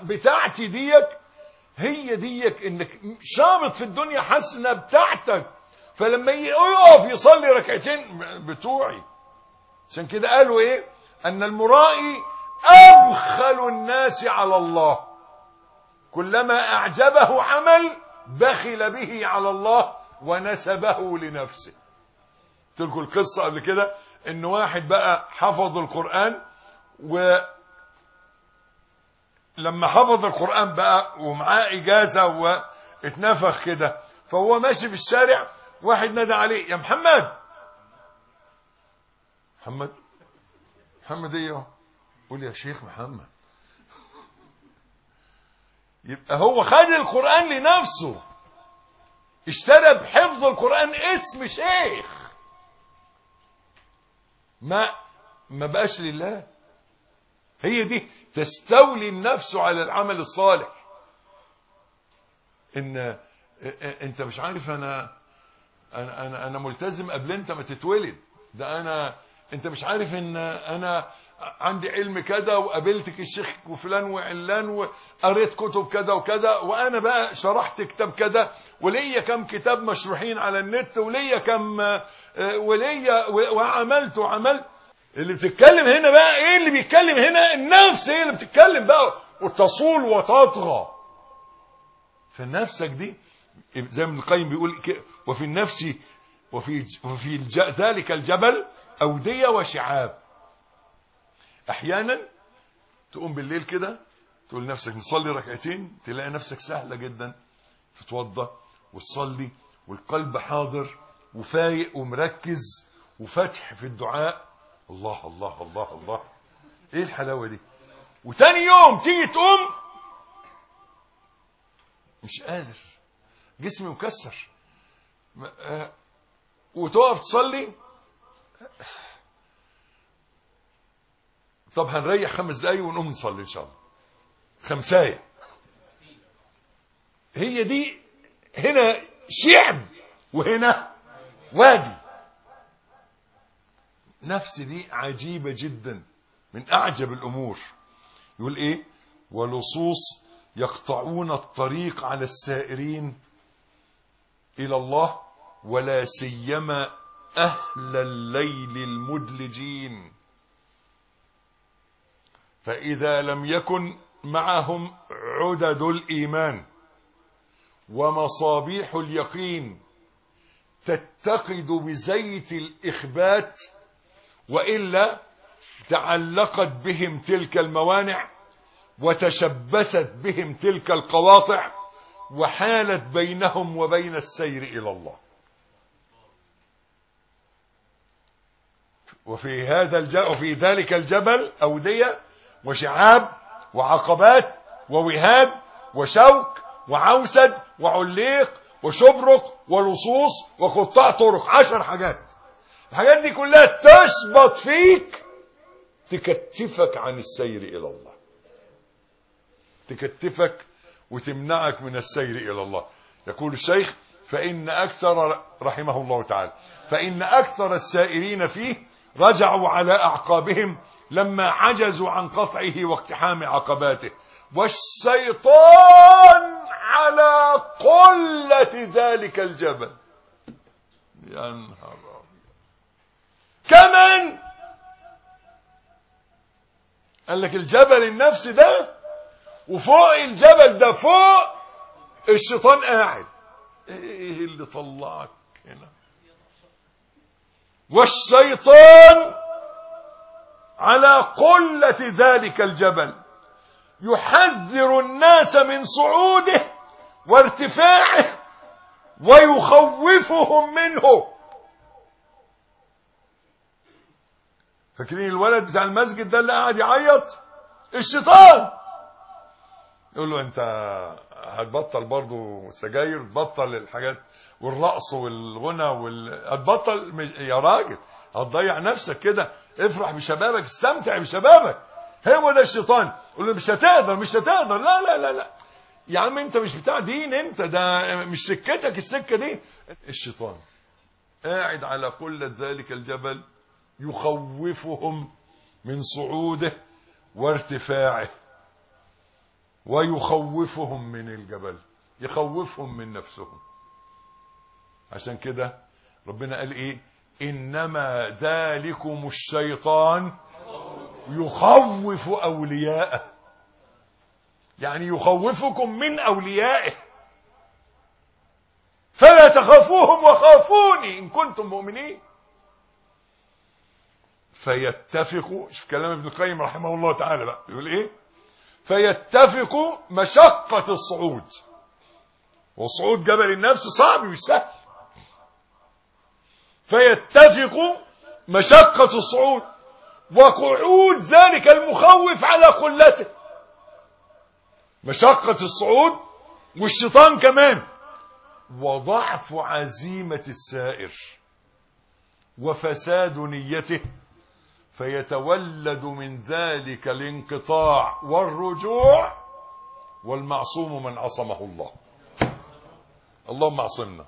بتاعتي ديك هي ديك، انك شابط في الدنيا حاسس انها بتاعتك، فلما يقف يصلي ركعتين بتوعي. عشان كده قالوا ايه؟ ان المرائي ابخل الناس على الله، كلما اعجبه عمل بخل به على الله ونسبه لنفسه. قلت لكم القصه قبل كده، ان واحد بقى حفظ القرآن، ولما حفظ القرآن بقى ومعاه اجازه واتنفخ كده، فهو ماشي في الشارع واحد نادى عليه: يا محمد. محمد ايه؟ قول يا شيخ محمد. يبقى هو خد القرآن لنفسه، اشترى بحفظ القرآن اسم شيخ، ما بقاش لله. هي دي تستولي النفس على العمل الصالح. ان انت مش عارف انا ملتزم قبل انت ما تتولد، ده انت مش عارف ان انا عندي علم كذا، وقابلتك الشيخ وفلان وعلان، وقريت كتب كذا وكذا، وانا بقى شرحت كتاب كذا، وليا كم كتاب مشروحين على النت، وليا كم وعملت. اللي بتتكلم هنا بقى ايه؟ اللي بيتكلم هنا النفس هي اللي بتتكلم بقى، وتصول وتطغى في نفسك دي. زي ما ابن القيم بيقول: وفي النفس وفي ذلك الجبل أودية وشعاب. احيانا تقوم بالليل كده تقول لنفسك نصلي ركعتين، تلاقي نفسك سهلة جدا تتوضى وتصلي، والقلب حاضر وفايق ومركز وفتح في الدعاء. الله الله الله الله، ايه الحلاوة دي! وتاني يوم تيجي تقوم مش قادر، جسمي مكسر، وتقف تصلي. طب هنريح 5 دقايق ونقوم نصلي ان شاء الله 5. هي دي، هنا شعب وهنا وادي. نفس دي عجيبة جدا، من أعجب الأمور. يقول إيه؟ ولصوص يقطعون الطريق على السائرين إلى الله، ولا سيما أهل الليل المدلجين، فإذا لم يكن معهم عدد الإيمان ومصابيح اليقين تتقد بزيت الإخبات، وإلا تعلقت بهم تلك الموانع وتشبثت بهم تلك القواطع، وحالت بينهم وبين السير إلى الله. وفي ذلك الجبل أودية وشعاب وعقبات ووهاد وشوك وعوسد وعليق وشبرق ولصوص وقطاع طرق. 10 حاجات. الحاجات دي كلها تشبط فيك، تكتفك عن السير إلى الله، تكتفك وتمنعك من السير إلى الله. يقول الشيخ: فإن أكثر، رحمه الله تعالى، فإن أكثر السائرين فيه رجعوا على أعقابهم لما عجزوا عن قطعه واقتحام عقباته، والشيطان على قلة ذلك الجبل. يا نهار أبيض! كمان قال لك الجبل النفس ده، وفوق الجبل ده فوق الشيطان قاعد. ايه اللي طلعك هنا؟ والشيطان على قلة ذلك الجبل يحذر الناس من صعوده وارتفاعه ويخوفهم منه. فاكرين الولد بتاع المسجد ده اللي قاعد يعيط؟ الشيطان يقول له: انت هتبطل برضو سجاير، تبطل الحاجات والرقص والغنى هتبطل يا راجل، هتضيع نفسك كده، افرح بشبابك، استمتع بشبابك. هو ده الشيطان. يقول له: مش هتقدر. لا لا لا لا يا عم، انت مش بتاع دين، انت ده مش سكتك السكة دي. الشيطان قاعد على قلة ذلك الجبل يخوفهم من صعوده وارتفاعه، ويخوفهم من الجبل، يخوفهم من نفسهم. عشان كده ربنا قال ايه؟ انما ذلكم الشيطان يخوف اولياءه، يعني يخوفكم من اوليائه، فلا تخافوهم وخافوني ان كنتم مؤمنين. فيتفق، شوف كلام ابن القيم رحمه الله تعالى بقى يقول ايه؟ فيتفق مشقة الصعود، وصعود جبل النفس صعب مش سهل، فيتفق مشقة الصعود وقعود ذلك المخوف على قلته، مشقة الصعود والشيطان كمان، وضعف عزيمة السائر وفساد نيته، فيتولد من ذلك الانقطاع والرجوع، والمعصوم من عصمه الله. اللهم اعصمنا.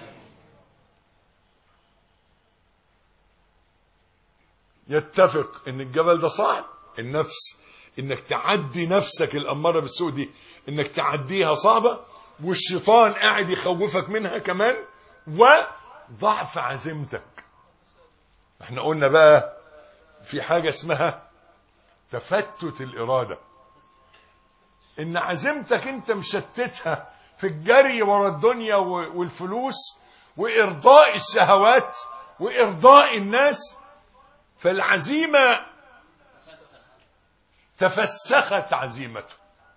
يتفق ان الجبل ده صعب، النفس انك تعدي نفسك الاماره بالسوء دي، انك تعديها صعبه، والشيطان قاعد يخوفك منها كمان، وضعف عزيمتك. احنا قلنا بقى في حاجه اسمها تفتت الاراده، ان عزيمتك انت مشتتها في الجري ورا الدنيا والفلوس وارضاء الشهوات وارضاء الناس، فالعزيمه تفسخت عزيمته،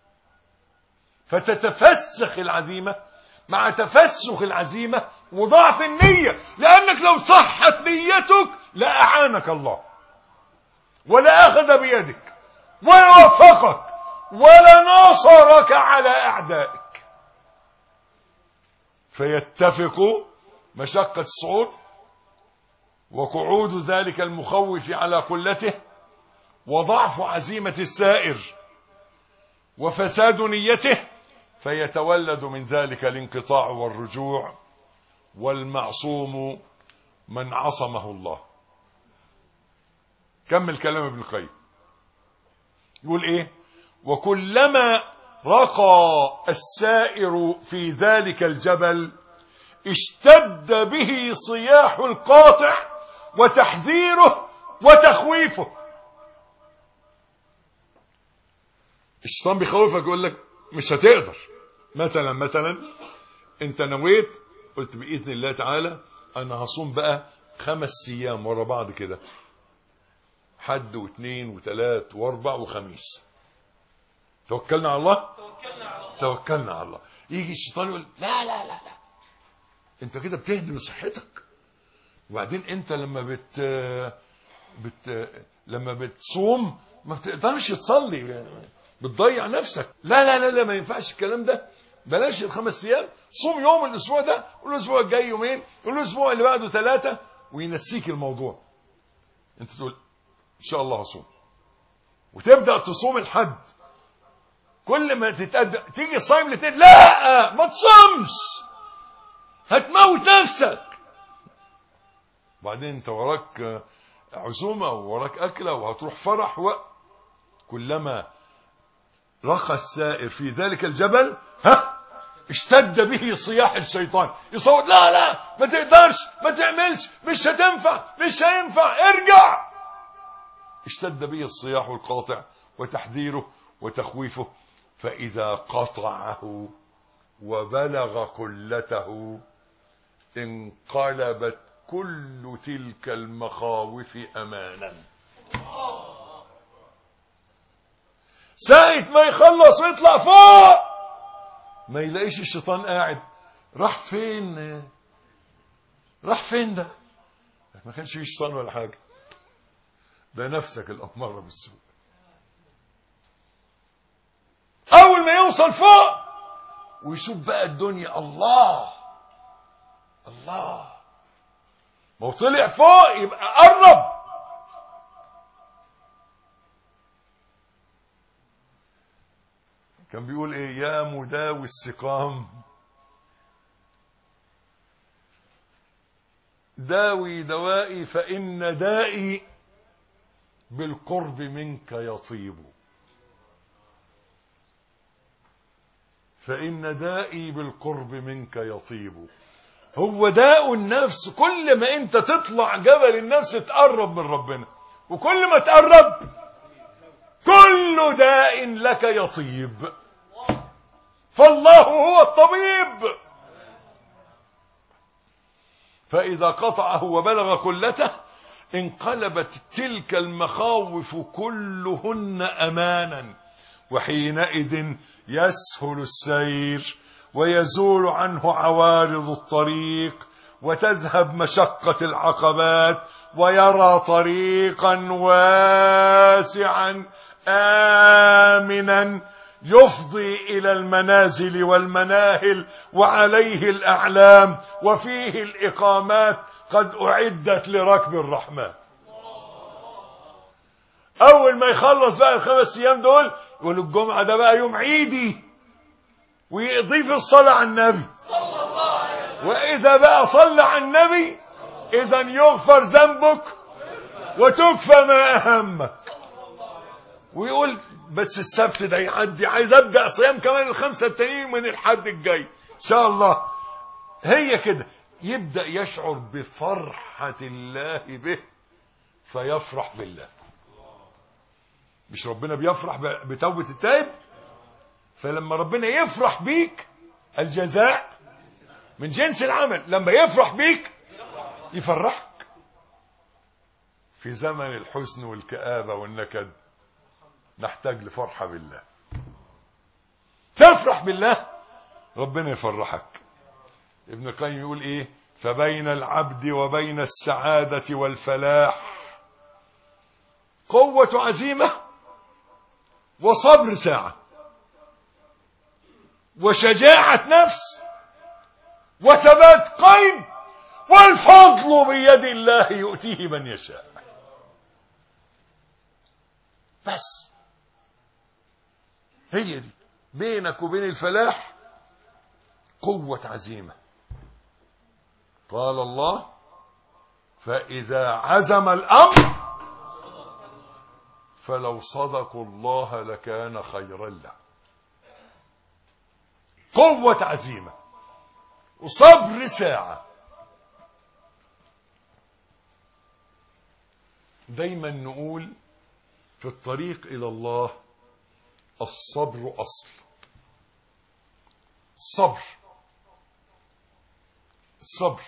فتتفسخ العزيمة مع تفسخ العزيمة وضعف النية، لأنك لو صحت نيتك لأعانك الله ولا أخذ بيدك ولا وفقك ولا ناصرك على أعدائك. فيتفق مشقة الصعود وقعود ذلك المخوف على قلته وضعف عزيمة السائر وفساد نيته، فيتولد من ذلك الانقطاع والرجوع، والمعصوم من عصمه الله. كمل كلام ابن القيم يقول ايه؟ وكلما رقى السائر في ذلك الجبل اشتد به صياح القاطع وتحذيره وتخويفه. الشيطان بيخوفك، يقول لك مش هتقدر. مثلا انت نويت، قلت باذن الله تعالى انا هصوم بقى 5 ايام ورا بعض كده، حد واثنين وثلاث واربع وخميس. توكلنا على الله. توكلنا على الله. يجي الشيطان يقول لا لا لا لا، انت كده بتهدم صحتك، وبعدين انت لما بتصوم ما بتقدرش تصلي، بتضيع نفسك. لا لا لا لا، ما ينفعش الكلام ده، بلاش ال5 ايام، صوم يوم الاسبوع ده، والاسبوع الجاي يومين، والاسبوع اللي بعده 3، وينسيك الموضوع. انت تقول ان شاء الله هصوم، وتبدا تصوم الحد، كل ما تتقدم تيجي صايم الاثنين، لا ما تصومش هتموت نفسك. وبعدين انت وراك عزومه ووراك اكله وهتروح فرح، كلما رخى السائر في ذلك الجبل اشتد به صياح الشيطان، يصوت لا لا ما تقدرش، ما تعملش، مش هتنفع، مش هينفع، ارجع. اشتد به الصياح القاطع وتحذيره وتخويفه، فإذا قطعه وبلغ قلته انقلبت كل تلك المخاوف أمانا. ساعة ما يخلص ويطلع فوق ما يلاقيش الشيطان قاعد، راح فين؟ راح فين ده؟ ما كانش فيه شيطان ولا حاجة، ده نفسك الأمارة بالسوء. أول ما يوصل فوق ويشوف بقى الدنيا، الله الله، ما هو طلع فوق يبقى قرب. كان بيقول ايه؟ يا مداوي السقام داوي دوائي، فإن دائي بالقرب منك يطيب، فإن دائي بالقرب منك يطيب، هو داء النفس. كل ما انت تطلع جبل النفس تقرب من ربنا، وكل ما تقرب كل داء لك يطيب، فالله هو الطبيب. فإذا قطعه وبلغ كلته انقلبت تلك المخاوف كلهن أمانا، وحينئذ يسهل السير ويزول عنه عوارض الطريق وتذهب مشقة العقبات، ويرى طريقا واسعا آمنا يفضي إلى المنازل والمناهل، وعليه الأعلام، وفيه الإقامات قد أعدت لركب الرحمن. أول ما يخلص بقى ال5 أيام دول يقول الجمعة ده بقى يوم عيدي، ويضيف الصلاة على النبي. وإذا بقى صلى على النبي إذا يغفر ذنبك وتكفى ما أهمك. ويقول بس السبت ده يعدي، عايز أبدأ صيام كمان ال5 التانيين من الحد الجاي إن شاء الله. هي كده يبدأ يشعر بفرحة الله به فيفرح بالله. مش ربنا بيفرح بتوبة التائب؟ فلما ربنا يفرح بيك الجزاء من جنس العمل، لما يفرح بيك يفرحك. في زمن الحزن والكآبة والنكد نحتاج لفرحة بالله. تفرح بالله ربنا يفرحك. ابن القيم يقول ايه؟ فبين العبد وبين السعادة والفلاح قوة عزيمة وصبر ساعة وشجاعة نفس وثبات قلب، والفضل بيد الله يؤتيه من يشاء. بس هي دي بينك وبين الفلاح قوة عزيمة. قال الله فإذا عزم الأمر فلو صدقوا الله لكان خيرا له. قوة عزيمة وصبر ساعة. دايما نقول في الطريق إلى الله الصبر أصل. الصبر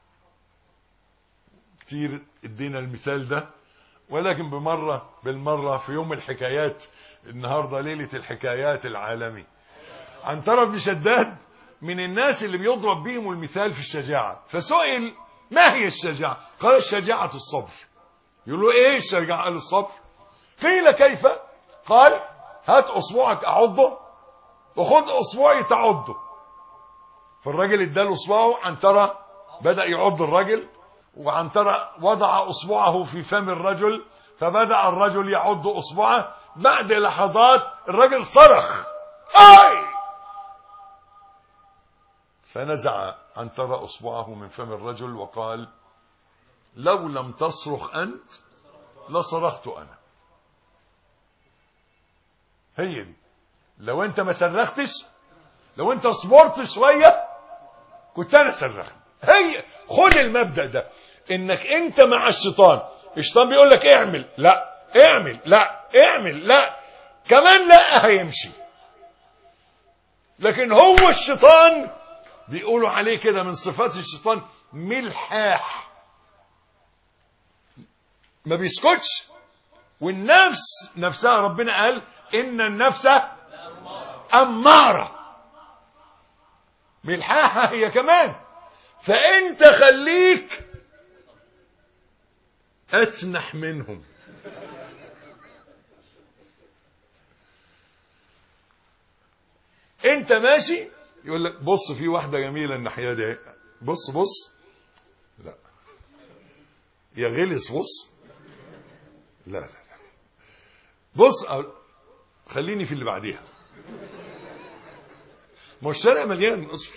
كتير ادينا المثال ده، ولكن بالمرة في يوم الحكايات، النهاردة ليلة الحكايات العالمي، عنترة بن شداد من الناس اللي بيضرب بيهم المثال في الشجاعة. فسئل ما هي الشجاعة؟ قال الشجاعة الصبر. يقولوا ايه الشجاعة؟ قال الصبر. قيل كيف؟ قال هات اصبعك اعضه وخد اصبعي تعضه. فالراجل اداله اصبعه، عنترة بدأ يعض الراجل، وعنترة وضع اصبعه في فم الرجل، فبدأ الرجل يعض اصبعه. بعد لحظات الرجل صرخ اي، فنزع عنترة اصبعه من فم الرجل وقال لو لم تصرخ انت لصرخت انا. هي دي. لو انت ما صرختش، لو انت صبرت شويه كنت انا صرخت. هي خد المبدأ ده، انك انت مع الشيطان بيقول لك اعمل لا، اعمل لا، اعمل لا، كمان لا هيمشي. لكن هو الشيطان بيقولوا عليه كده من صفات الشيطان ملحاح، ما بيسكتش. والنفس نفسها ربنا قال ان النفس اماره ملحاحه هي كمان. فانت خليك اتنح منهم. انت ماشي يقول لك بص في واحده جميله الناحيه دي، بص لا يا غلس، بص لا بص خليني في اللي بعديها. ما الشارع مليان، اصبر.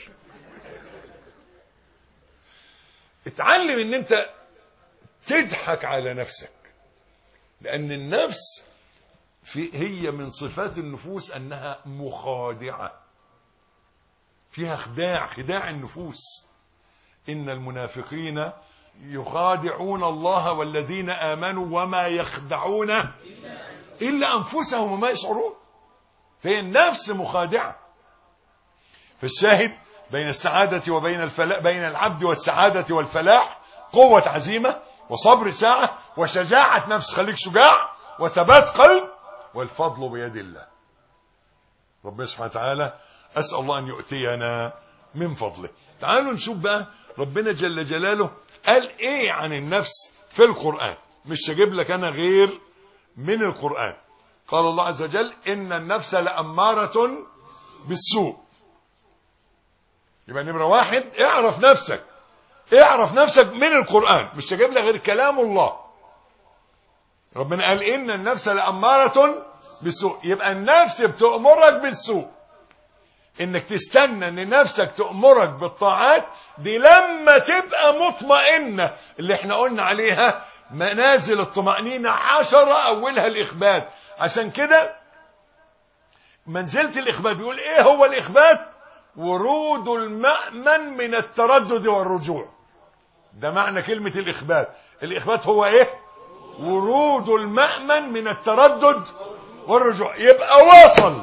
اتعلم ان انت تضحك على نفسك، لان النفس هي من صفات النفوس انها مخادعة، فيها خداع النفوس. إن المنافقين يخادعون الله والذين آمنوا وما يخدعون إلا أنفسهم وما يشعرون. فهي النفس مخادعة. فالشاهد بين السعادة وبين الفلاح، بين العبد والسعادة والفلاح قوة عزيمة وصبر ساعة وشجاعة نفس، خليك شجاع، وثبات قلب، والفضل بيد الله. ربنا سبحانه وتعالى أسأل الله أن يؤتينا من فضله. تعالوا نشوف بقى ربنا جل جلاله قال إيه عن النفس في القرآن. مش هجيب لك أنا غير من القرآن. قال الله عز وجل إن النفس لأمارة بالسوء. يبقى نمرة واحد اعرف نفسك، اعرف نفسك من القرآن، مش هجيب لك غير كلام الله. ربنا قال إن النفس لأمارة بالسوء، يبقى النفس بتأمرك بالسوء. انك تستنى ان نفسك تأمرك بالطاعات دي لما تبقى مطمئنة، اللي احنا قلنا عليها منازل الطمأنينة 10، اولها الاخبات. عشان كده منزلة الاخبات بيقول ايه هو الاخبات؟ ورود المأمن من التردد والرجوع. ده معنى كلمة الاخبات. الاخبات هو ايه؟ ورود المأمن من التردد والرجوع. يبقى وصل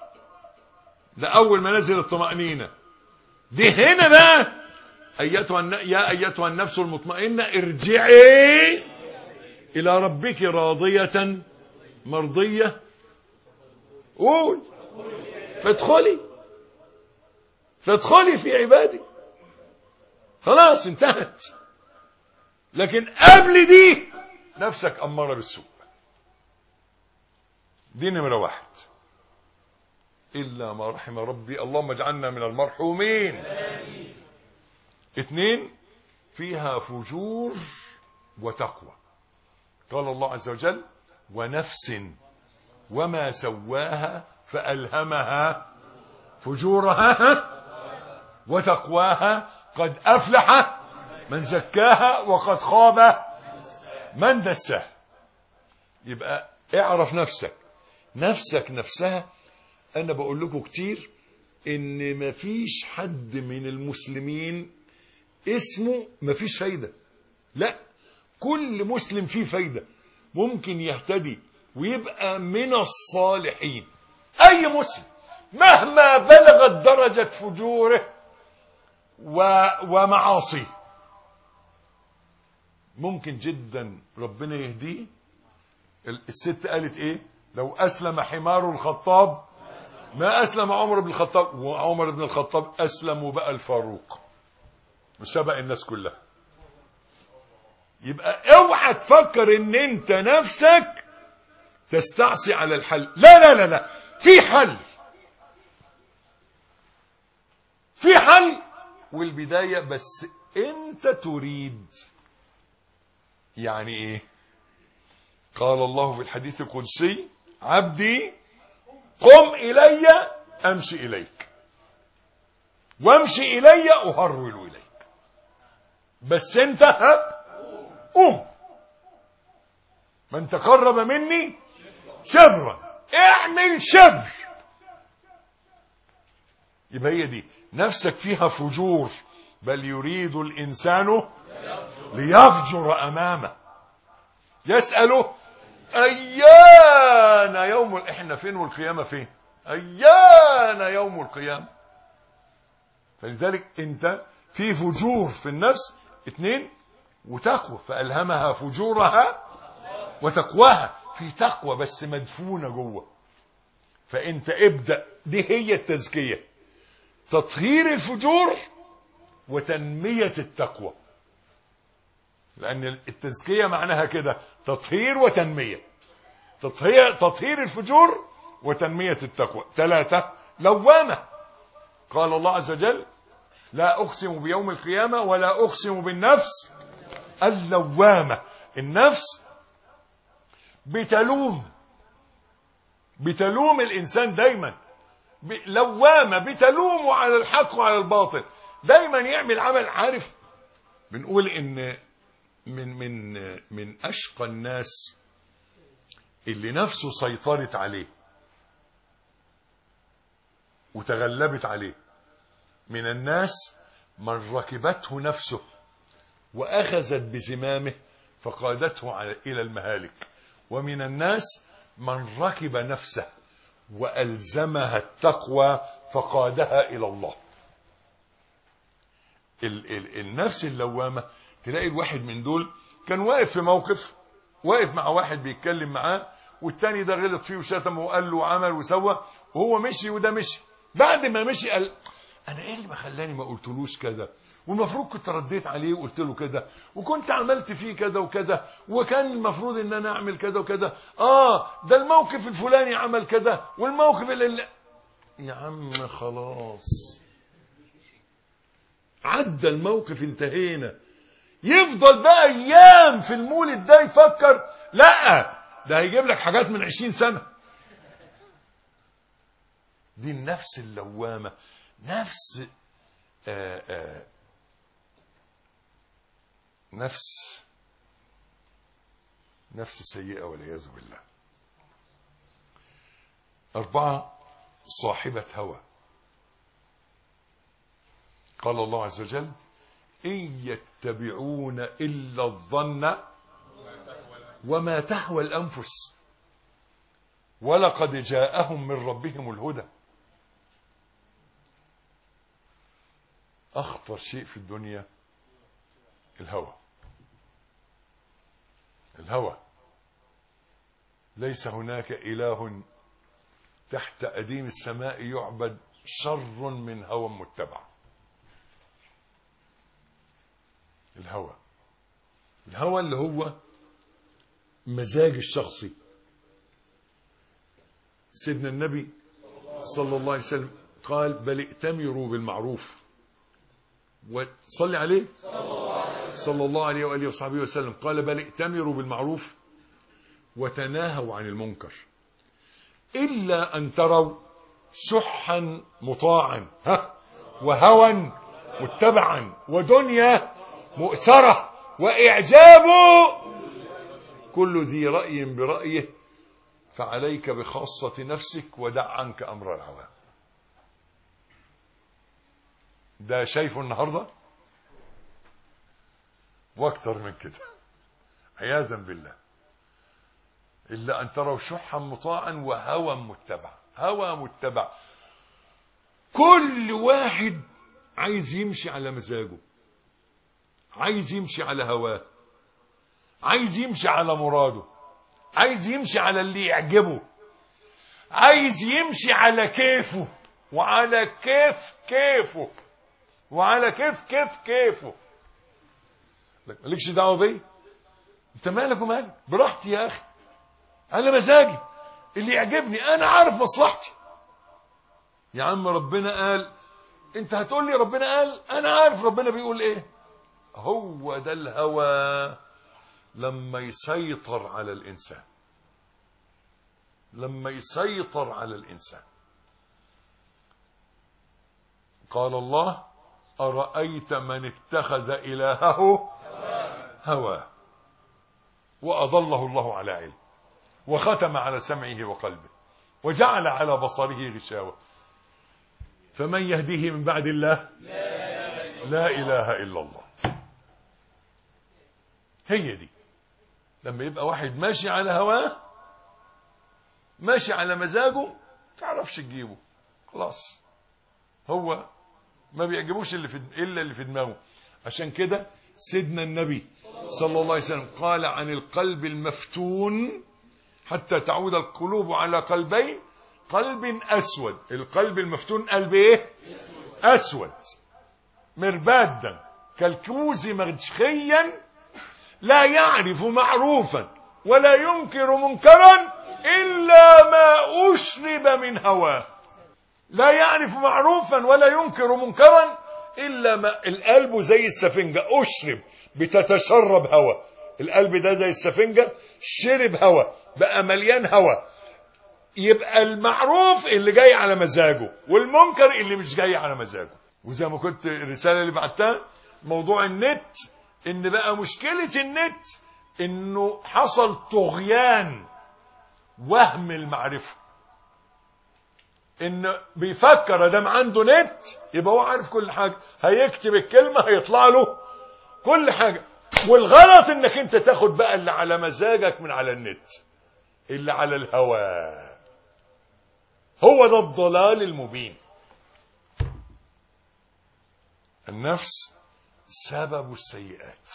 لأول منازل الطمأنينة دي. هنا بقى يا أيتها النفس المطمئنة ارجعي إلى ربك راضية مرضية. قول فادخلي في عبادي. خلاص انتهت. لكن قبل دي نفسك أمارة بالسوء. دي نمرة واحد. إلا ما رحم ربي، اللهم اجعلنا من المرحومين. 2 فيها فجور وتقوى. قال الله عز وجل ونفس وما سواها فألهمها فجورها وتقواها قد أفلح من زكاها وقد خاب من دساها. يبقى اعرف نفسك. نفسها أنا بقول لكم كتير إن مفيش حد من المسلمين اسمه مفيش فايدة. لا، كل مسلم فيه فايدة، ممكن يهتدي ويبقى من الصالحين. أي مسلم مهما بلغت درجة فجوره ومعاصيه ممكن جدا ربنا يهديه. الست قالت إيه؟ لو أسلم حمار الخطاب ما أسلم عمر بن الخطاب، وعمر بن الخطاب أسلم وبقى الفاروق وسبق الناس كلها. يبقى اوعى تفكر ان انت نفسك تستعصي على الحل. لا لا لا لا، في حل والبداية بس انت تريد. يعني ايه؟ قال الله في الحديث القدسي عبدي قم إلي أمشي إليك وامشي إلي أهرول إليك. بس انت قم. من تقرب مني شبرا اعمل شبر. يبقى هي دي نفسك فيها فجور. بل يريد الإنسان ليفجر أمامه يسأله أيان يوم احنا فين والقيامة فين؟ أيان يوم القيامة. فلذلك انت في فجور في النفس. 2 وتقوى فألهمها فجورها وتقواها. في تقوى بس مدفونة جوه. فانت ابدأ، دي هي التزكية، تطهير الفجور وتنمية التقوى. لأن التزكية معناها كده تطهير وتنمية. تطهير الفجور وتنمية التقوى. 3 لوامة. قال الله عز وجل لا أقسم بيوم القيامة ولا أقسم بالنفس اللوامة. النفس بتلوم الإنسان دايما. لوامة بتلومه على الحق وعلى الباطل. دايما يعمل عمل. عارف بنقول إن من أشقى الناس اللي نفسه سيطرت عليه وتغلبت عليه من الناس من ركبته نفسه وأخذت بزمامه فقادته إلى المهالك، ومن الناس من ركب نفسه وألزمها التقوى فقادها إلى الله. النفس اللوامة، تلاقي الواحد من دول كان واقف في موقف، واقف مع واحد بيتكلم معاه، والتاني ده غلط فيه وشتمه وقال له وعمل وسوى، وهو مشي وده مشي. بعد ما مشي قال انا ايه اللي ما خلاني ما قلتلوش كذا، والمفروض كنت رديت عليه وقلت له كذا، وكنت عملت فيه كذا وكذا، وكان المفروض ان انا اعمل كذا وكذا. ده الموقف الفلاني عمل كذا، والموقف اللي يا عم خلاص عدى الموقف، انتهينا. يفضل بقى ايام في المولد ده يفكر، لا ده هيجيب لك حاجات من 20 سنة. دي النفس اللوامة، نفس نفس سيئة والعياذ بالله. 4 صاحبة هوى. قال الله عز وجل إن يتبعون إلا الظن وما تهوى الأنفس ولقد جاءهم من ربهم الهدى. أخطر شيء في الدنيا الهوى. الهوى، ليس هناك إله تحت أديم السماء يعبد شر من هوى متبع. الهوى اللي هو مزاج الشخصي. سيدنا النبي صلى الله عليه وسلم قال بل ائتمروا بالمعروف، وصلي عليه صلى الله عليه وآله وصحبه وسلم قال بل ائتمروا بالمعروف وتناهوا عن المنكر إلا أن تروا شحا مطاعا وهوى متبعا ودنيا مؤثرة وإعجاب كل ذي رأي برأيه فعليك بخاصة نفسك ودع عنك أمر العوام. ده شايفه النهاردة واكتر من كده عياذا بالله. إلا أن تروا شحا مطاعا وهوى متبع. هوى متبع، كل واحد عايز يمشي على مزاجه، عايز يمشي على هواه، عايز يمشي على مراده، عايز يمشي على اللي يعجبه، عايز يمشي على كيفه وعلى كيف كيفه وعلى كيف كيفه. مالكش دعوه بيه، انت مالك ومالك، براحتي يا اخي، انا مزاجي اللي يعجبني، انا عارف مصلحتي. يا عم ربنا قال، انت هتقول لي ربنا قال، انا عارف ربنا بيقول ايه. هو ده الهوى لما يسيطر على الانسان، لما يسيطر على الانسان. قال الله أرأيت من اتخذ إلهه هواه وأضله الله على علم وختم على سمعه وقلبه وجعل على بصره غشاوة فمن يهديه من بعد الله لا إله إلا الله. هي دي لما يبقى واحد ماشي على هواه، ماشي على مزاجه، تعرفش تجيبه، خلاص هو ما بيعجبوش إلا اللي في دماغه. عشان كده سيدنا النبي صلى الله عليه وسلم قال عن القلب المفتون حتى تعود القلوب على قلبين، قلب أسود. القلب المفتون قلب إيه؟ أسود مربادا كالكوز مغشيا لا يعرف معروفا ولا ينكر منكرا إلا ما أشرب من هواه. لا يعرف معروفا ولا ينكر منكرا إلا ما. القلب زي السفنجة، أشرب، بتتشرب هوا. القلب ده زي السفنجة، شرب هوا بقى مليان هوا. يبقى المعروف اللي جاي على مزاجه والمنكر اللي مش جاي على مزاجه. وزي ما كنت الرسالة اللي بعتها موضوع النت، ان بقى مشكلة النت انه حصل طغيان وهم المعرفة. ان بيفكر دام عنده نت يبقى هو عارف كل حاجه، هيكتب الكلمه هيطلع له كل حاجه. والغلط انك انت تاخد بقى اللي على مزاجك من على النت، اللي على الهوى. هو ده الضلال المبين. النفس سبب السيئات،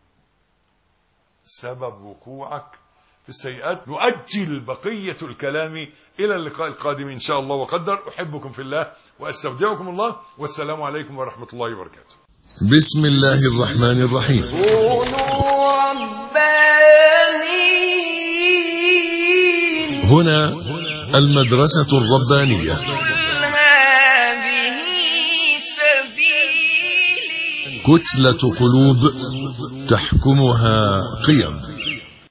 سبب وقوعك في السيئات. نؤجل بقية الكلام إلى اللقاء القادم إن شاء الله وقدر. أحبكم في الله وأستودعكم الله، والسلام عليكم ورحمة الله وبركاته. بسم الله الرحمن الرحيم. كونوا ربانيين. هنا المدرسة الربانية. هذه سبيلي. كتلة قلوب تحكمها قيم.